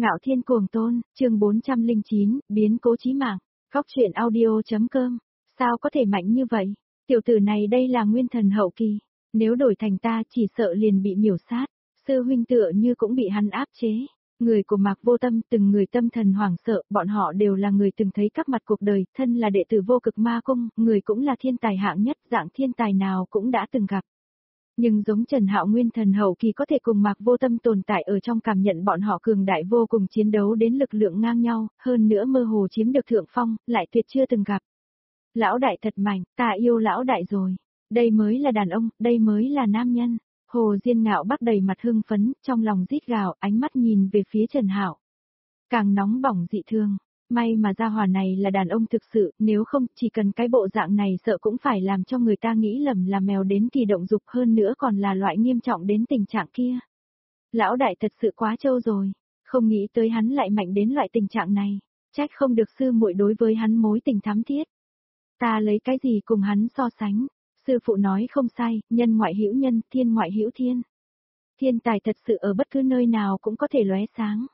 Ngạo Thiên Cuồng Tôn, chương 409, biến cố chí mạng. Góc truyện audio.com. Sao có thể mạnh như vậy? Tiểu tử này đây là nguyên thần hậu kỳ. Nếu đổi thành ta chỉ sợ liền bị miểu sát. Sư huynh tựa như cũng bị hắn áp chế. Người của Mạc Vô Tâm, từng người tâm thần hoảng sợ, bọn họ đều là người từng thấy các mặt cuộc đời, thân là đệ tử Vô Cực Ma Cung, người cũng là thiên tài hạng nhất, dạng thiên tài nào cũng đã từng gặp. Nhưng giống Trần Hạo nguyên thần hậu kỳ có thể cùng Mạc Vô Tâm tồn tại ở trong cảm nhận bọn họ cường đại vô cùng chiến đấu đến lực lượng ngang nhau, hơn nữa mơ hồ chiếm được thượng phong, lại tuyệt chưa từng gặp. Lão đại thật mạnh, ta yêu lão đại rồi. Đây mới là đàn ông, đây mới là nam nhân. Hồ Diên Ngạo Bắc đầy mặt hưng phấn, trong lòng rít gào, ánh mắt nhìn về phía Trần Hạo. Càng nóng bỏng dị thương. May mà gia hỏa này là đàn ông thực sự, nếu không, chỉ cần cái bộ dạng này sợ cũng phải làm cho người ta nghĩ lầm là mèo đến kỳ động dục, hơn nữa còn là loại nghiêm trọng đến tình trạng kia. Lão đại thật sự quá trâu rồi, không nghĩ tới hắn lại mạnh đến loại tình trạng này, trách không được sư muội đối với hắn mối tình thắm thiết. Ta lấy cái gì cùng hắn so sánh? Sư phụ nói không sai, nhân ngoại hữu nhân, thiên ngoại hữu thiên. Thiên tài thật sự ở bất cứ nơi nào cũng có thể lóe sáng.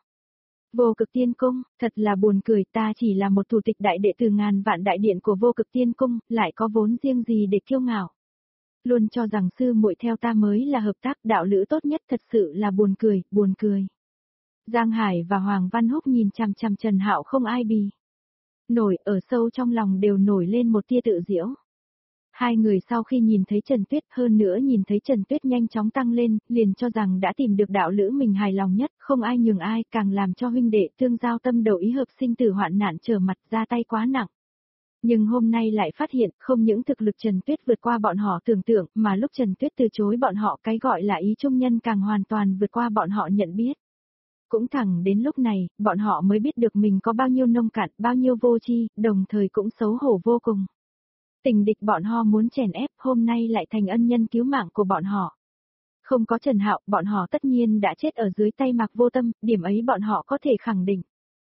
Vô Cực Tiên Cung, thật là buồn cười, ta chỉ là một thủ tịch đại đệ tử ngàn vạn đại điện của Vô Cực Tiên Cung, lại có vốn riêng gì để kiêu ngạo. Luôn cho rằng sư muội theo ta mới là hợp tác đạo lữ tốt nhất, thật sự là buồn cười, buồn cười. Giang Hải và Hoàng Văn Húc nhìn chằm chằm Trần Hạo không ai bì. Nổi ở sâu trong lòng đều nổi lên một tia tự giễu. Hai người sau khi nhìn thấy Trần Tuyết, hơn nữa nhìn thấy Trần Tuyết nhanh chóng tăng lên, liền cho rằng đã tìm được đạo lữ mình hài lòng nhất, không ai nhường ai, càng làm cho huynh đệ tương giao tâm đầu ý hợp, sinh tử hoạn nạn trở mặt ra tay quá nặng. Nhưng hôm nay lại phát hiện, không những thực lực Trần Tuyết vượt qua bọn họ tưởng tượng, mà lúc Trần Tuyết từ chối bọn họ cái gọi là ý trung nhân càng hoàn toàn vượt qua bọn họ nhận biết. Cũng thẳng đến lúc này, bọn họ mới biết được mình có bao nhiêu nông cạn, bao nhiêu vô tri, đồng thời cũng xấu hổ vô cùng. Tình địch bọn họ muốn chèn ép, hôm nay lại thành ân nhân cứu mạng của bọn họ. Không có Trần Hạo, bọn họ tất nhiên đã chết ở dưới tay Mạc Vô Tâm, điểm ấy bọn họ có thể khẳng định.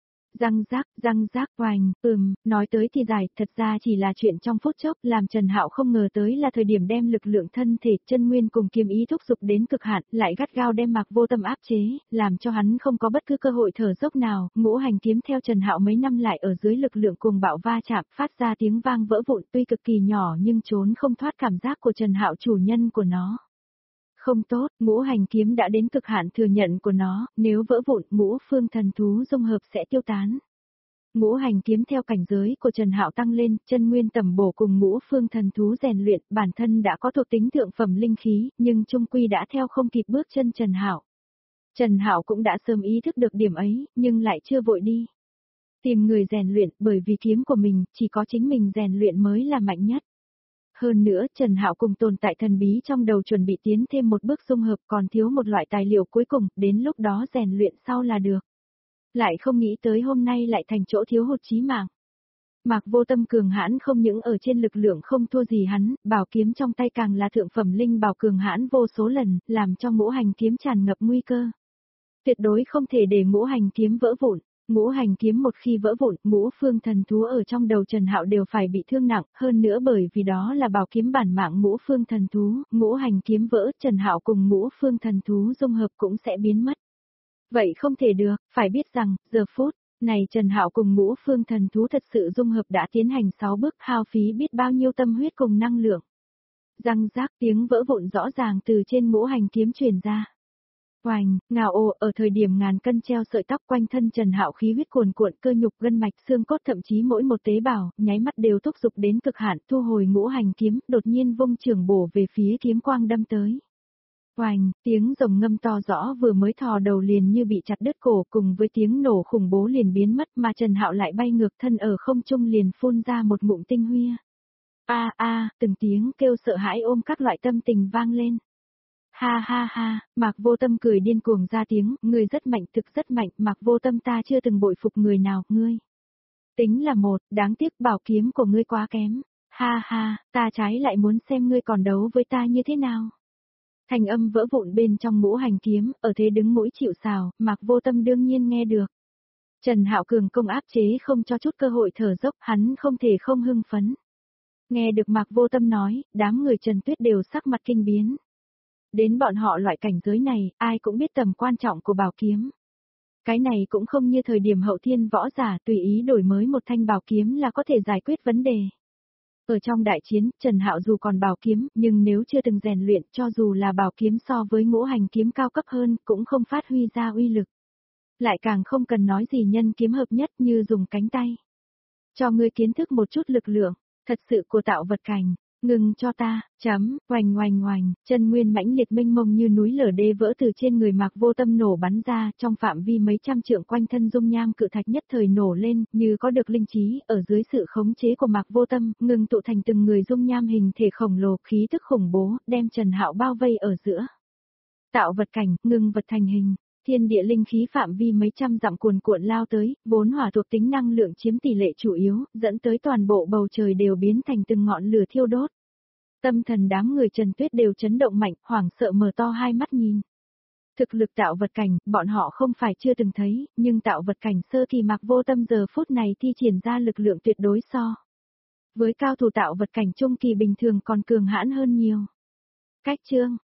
Răng rác, oành, nói tới thì dài, thật ra chỉ là chuyện trong phút chốc, làm Trần Hạo không ngờ tới là thời điểm đem lực lượng thân thể, chân nguyên cùng kiếm ý thúc giục đến cực hạn, lại gắt gao đem Mạc Vô Tâm áp chế, làm cho hắn không có bất cứ cơ hội thở dốc nào, ngũ hành kiếm theo Trần Hạo mấy năm lại ở dưới lực lượng cuồng bạo va chạm, phát ra tiếng vang vỡ vụn, tuy cực kỳ nhỏ nhưng trốn không thoát cảm giác của Trần Hạo chủ nhân của nó. Không tốt, ngũ hành kiếm đã đến cực hạn thừa nhận của nó, nếu vỡ vụn, ngũ phương thần thú dung hợp sẽ tiêu tán. Ngũ hành kiếm theo cảnh giới của Trần Hạo tăng lên, chân nguyên tầm bổ cùng ngũ phương thần thú rèn luyện, bản thân đã có thuộc tính thượng phẩm linh khí, nhưng trung quy đã theo không kịp bước chân Trần Hạo. Trần Hạo cũng đã sớm ý thức được điểm ấy, nhưng lại chưa vội đi tìm người rèn luyện, bởi vì kiếm của mình, chỉ có chính mình rèn luyện mới là mạnh nhất. Hơn nữa, Trần Hạo cùng tồn tại thần bí trong đầu chuẩn bị tiến thêm một bước dung hợp, còn thiếu một loại tài liệu cuối cùng, đến lúc đó rèn luyện sau là được. Lại không nghĩ tới hôm nay lại thành chỗ thiếu hụt chí mạng. Mạc Vô Tâm cường hãn không những ở trên lực lượng không thua gì hắn, bảo kiếm trong tay càng là thượng phẩm linh bảo cường hãn vô số lần, làm cho ngũ hành kiếm tràn ngập nguy cơ. Tuyệt đối không thể để ngũ hành kiếm vỡ vụn. Ngũ hành kiếm một khi vỡ vụn, ngũ phương thần thú ở trong đầu Trần Hạo đều phải bị thương nặng, hơn nữa bởi vì đó là bảo kiếm bản mạng ngũ phương thần thú, ngũ hành kiếm vỡ, Trần Hạo cùng ngũ phương thần thú dung hợp cũng sẽ biến mất. Vậy không thể được, phải biết rằng, giờ phút này Trần Hạo cùng ngũ phương thần thú thật sự dung hợp đã tiến hành 6 bước, hao phí biết bao nhiêu tâm huyết cùng năng lượng. Răng rác, tiếng vỡ vụn rõ ràng từ trên ngũ hành kiếm truyền ra. Oành, ngào ồ, ở thời điểm ngàn cân treo sợi tóc, quanh thân Trần Hạo khí huyết cuồn cuộn, cơ nhục gân mạch xương cốt thậm chí mỗi một tế bào, nháy mắt đều thúc giục đến cực hạn, thu hồi ngũ hành kiếm, đột nhiên vung trường bổ về phía kiếm quang đâm tới. Oành, tiếng rồng ngâm to rõ vừa mới thò đầu liền như bị chặt đứt cổ, cùng với tiếng nổ khủng bố liền biến mất, mà Trần Hạo lại bay ngược thân ở không trung liền phun ra một ngụm tinh huy. Từng tiếng kêu sợ hãi ôm các loại tâm tình vang lên. Ha ha ha, Mạc Vô Tâm cười điên cuồng ra tiếng, ngươi rất mạnh, thực rất mạnh, Mạc Vô Tâm ta chưa từng bội phục người nào, ngươi. Tính là một, đáng tiếc bảo kiếm của ngươi quá kém. Ha ha, ta trái lại muốn xem ngươi còn đấu với ta như thế nào. Thành âm vỡ vụn bên trong ngũ hành kiếm, ở thế đứng mũi chịu sào, Mạc Vô Tâm đương nhiên nghe được. Trần Hạo cường công áp chế không cho chút cơ hội thở dốc, hắn không thể không hưng phấn. Nghe được Mạc Vô Tâm nói, đám người Trần Tuyết đều sắc mặt kinh biến. Đến bọn họ loại cảnh giới này, ai cũng biết tầm quan trọng của bảo kiếm. Cái này cũng không như thời điểm hậu thiên võ giả tùy ý đổi mới một thanh bảo kiếm là có thể giải quyết vấn đề. Ở trong đại chiến, Trần Hạo dù còn bảo kiếm, nhưng nếu chưa từng rèn luyện cho dù là bảo kiếm so với ngũ hành kiếm cao cấp hơn cũng không phát huy ra uy lực. Lại càng không cần nói gì nhân kiếm hợp nhất như dùng cánh tay. Cho ngươi kiến thức một chút lực lượng, thật sự của tạo vật cảnh. Ngừng cho ta, oành oành oành, chân nguyên mãnh liệt mênh mông như núi lở đê vỡ từ trên người Mạc Vô Tâm nổ bắn ra, trong phạm vi mấy trăm trượng quanh thân dung nham cự thạch nhất thời nổ lên, như có được linh trí, ở dưới sự khống chế của Mạc Vô Tâm, ngừng tụ thành từng người dung nham hình thể khổng lồ, khí tức khủng bố, đem Trần Hạo bao vây ở giữa. Tạo vật cảnh, ngừng vật thành hình. Thiên địa linh khí phạm vi mấy trăm dặm cuồn cuộn lao tới, vốn hỏa thuộc tính năng lượng chiếm tỷ lệ chủ yếu, dẫn tới toàn bộ bầu trời đều biến thành từng ngọn lửa thiêu đốt. Tâm thần đám người Trần Tuyết đều chấn động mạnh, hoảng sợ mở to hai mắt nhìn. Thực lực tạo vật cảnh, bọn họ không phải chưa từng thấy, nhưng tạo vật cảnh sơ kỳ Mạc Vô Tâm giờ phút này thi triển ra lực lượng tuyệt đối so. Với cao thủ tạo vật cảnh trung kỳ bình thường còn cường hãn hơn nhiều. Cách chương